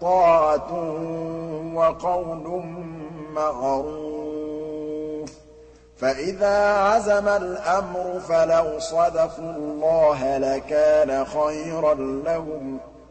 طَاعَةٌ وَقَوْلٌ مَّعْرُوفٌ ۚ فَإِذَا عَزَمَ الْأَمْرُ فَلَوْ صَدَقُوا اللَّهَ لَكَانَ خَيْرًا لَّهُمْ